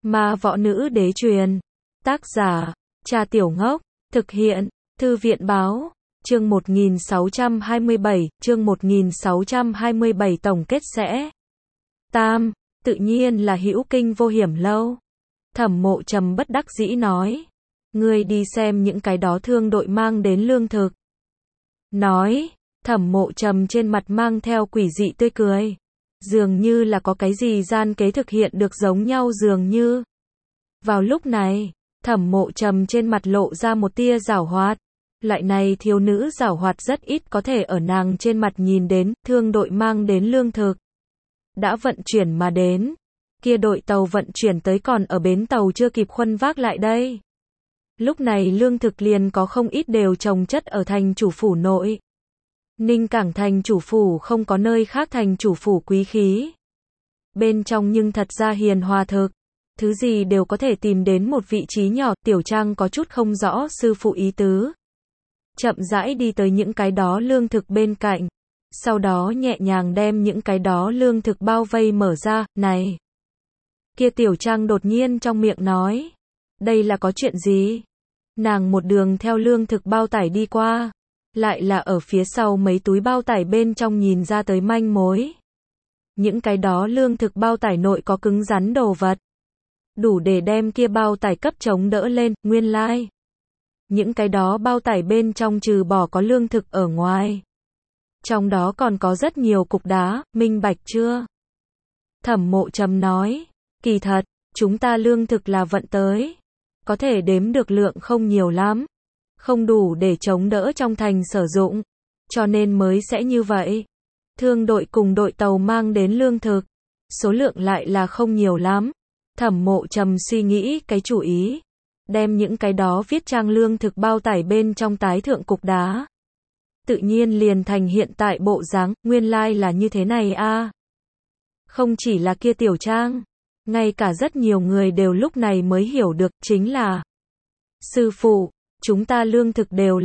Ma Võ Nữ Đế Truyền. Tác giả, Cha Tiểu Ngốc. Thực hiện, Thư viện Báo. Chương 1627, chương 1627 tổng kết sẽ. Tam, tự nhiên là hữu kinh vô hiểm lâu. Thẩm Mộ Trầm bất đắc dĩ nói. Ngươi đi xem những cái đó thương đội mang đến lương thực. Nói, Thẩm Mộ Trầm trên mặt mang theo quỷ dị tươi cười. Dường như là có cái gì gian kế thực hiện được giống nhau dường như. Vào lúc này, Thẩm Mộ Trầm trên mặt lộ ra một tia giảo hoạt. Loại này thiếu nữ giảo hoạt rất ít có thể ở nàng trên mặt nhìn đến, thương đội mang đến lương thực. Đã vận chuyển mà đến. Kia đội tàu vận chuyển tới còn ở bến tàu chưa kịp khuân vác lại đây. Lúc này lương thực liền có không ít đều chồng chất ở thành chủ phủ nội. Ninh Cảng thành chủ phủ không có nơi khác thành chủ phủ quý khí. Bên trong nhưng thật ra hiền hòa thực. Thứ gì đều có thể tìm đến một vị trí nhỏ. Tiểu Trang có chút không rõ sư phụ ý tứ. Chậm rãi đi tới những cái đó lương thực bên cạnh. Sau đó nhẹ nhàng đem những cái đó lương thực bao vây mở ra. Này! Kia Tiểu Trang đột nhiên trong miệng nói. Đây là có chuyện gì? Nàng một đường theo lương thực bao tải đi qua. Lại là ở phía sau mấy túi bao tải bên trong nhìn ra tới manh mối. Những cái đó lương thực bao tải nội có cứng rắn đồ vật. Đủ để đem kia bao tải cấp chống đỡ lên, nguyên lai. Những cái đó bao tải bên trong trừ bỏ có lương thực ở ngoài. Trong đó còn có rất nhiều cục đá, minh bạch chưa? Thẩm Mộ Trầm nói, kỳ thật, chúng ta lương thực là vận tới. Có thể đếm được lượng không nhiều lắm. Không đủ để chống đỡ trong thành sử dụng. Cho nên mới sẽ như vậy. Thương đội cùng đội tàu mang đến lương thực. Số lượng lại là không nhiều lắm. Thẩm Mộ Trầm suy nghĩ cái chủ ý. Đem những cái đó viết trang lương thực bao tải bên trong tái thượng cục đá. Tự nhiên liền thành hiện tại bộ dáng, nguyên lai là như thế này a. Không chỉ là kia Tiểu Trang. Ngay cả rất nhiều người đều lúc này mới hiểu được, chính là sư phụ, chúng ta lương thực đều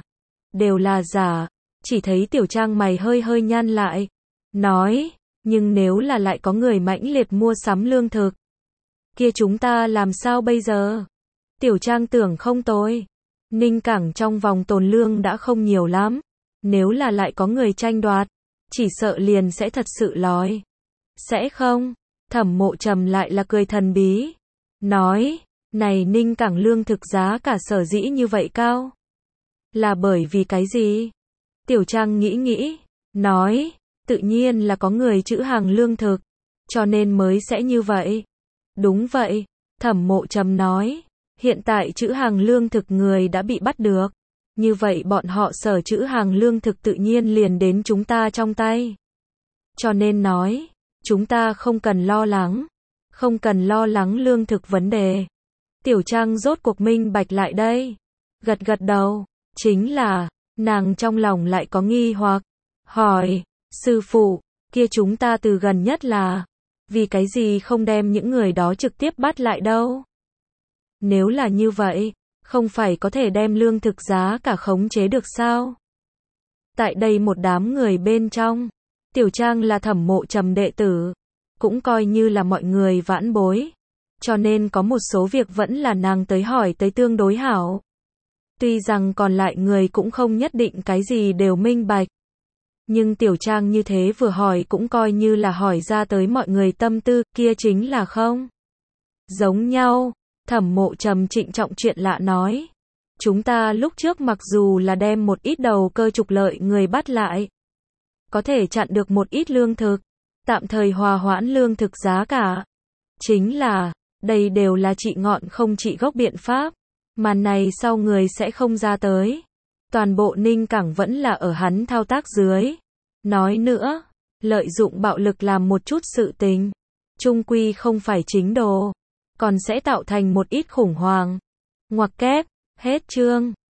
là giả. Chỉ thấy Tiểu Trang mày hơi hơi nhăn lại. Nói, nhưng nếu là lại có người mãnh liệt mua sắm lương thực. Kia chúng ta làm sao bây giờ? Tiểu Trang tưởng không tồi. Ninh Cảng trong vòng tồn lương đã không nhiều lắm. Nếu là lại có người tranh đoạt, chỉ sợ liền sẽ thật sự lói. Sẽ không? Thẩm Mộ Trầm lại là cười thần bí. Nói, này Ninh Cảng lương thực giá cả sở dĩ như vậy cao. Là bởi vì cái gì? Tiểu Trang nghĩ. Nói, tự nhiên là có người trữ hàng lương thực. Cho nên mới sẽ như vậy. Đúng vậy. Thẩm Mộ Trầm nói. Hiện tại trữ hàng lương thực người đã bị bắt được. Như vậy bọn họ sở trữ hàng lương thực tự nhiên liền đến chúng ta trong tay. Cho nên nói, chúng ta không cần lo lắng. Không cần lo lắng lương thực vấn đề. Tiểu Trang rốt cuộc minh bạch lại đây. Gật đầu. Chính là, nàng trong lòng lại có nghi hoặc. Hỏi, sư phụ, kia chúng ta từ gần nhất là, vì cái gì không đem những người đó trực tiếp bắt lại đâu? Nếu là như vậy, không phải có thể đem lương thực giá cả khống chế được sao? Tại đây một đám người bên trong, Tiểu Trang là Thẩm Mộ Trầm đệ tử, cũng coi như là mọi người vãn bối. Cho nên có một số việc vẫn là nàng tới hỏi tới tương đối hảo. Tuy rằng còn lại người cũng không nhất định cái gì đều minh bạch. Nhưng Tiểu Trang như thế vừa hỏi cũng coi như là hỏi ra tới mọi người tâm tư, kia chính là không giống nhau. Thẩm Mộ Trầm trịnh trọng chuyện lạ nói. Chúng ta lúc trước mặc dù là đem một ít đầu cơ trục lợi người bắt lại. Có thể chặn được một ít lương thực. Tạm thời hòa hoãn lương thực giá cả. Chính là, đây đều là trị ngọn không trị gốc biện pháp. Màn này sau người sẽ không ra tới. Toàn bộ Ninh Cảng vẫn là ở hắn thao tác dưới. Nói nữa, lợi dụng bạo lực làm một chút sự tình. Chung quy không phải chính đồ. Còn sẽ tạo thành một ít khủng hoảng. Ngoặc kép, hết chương.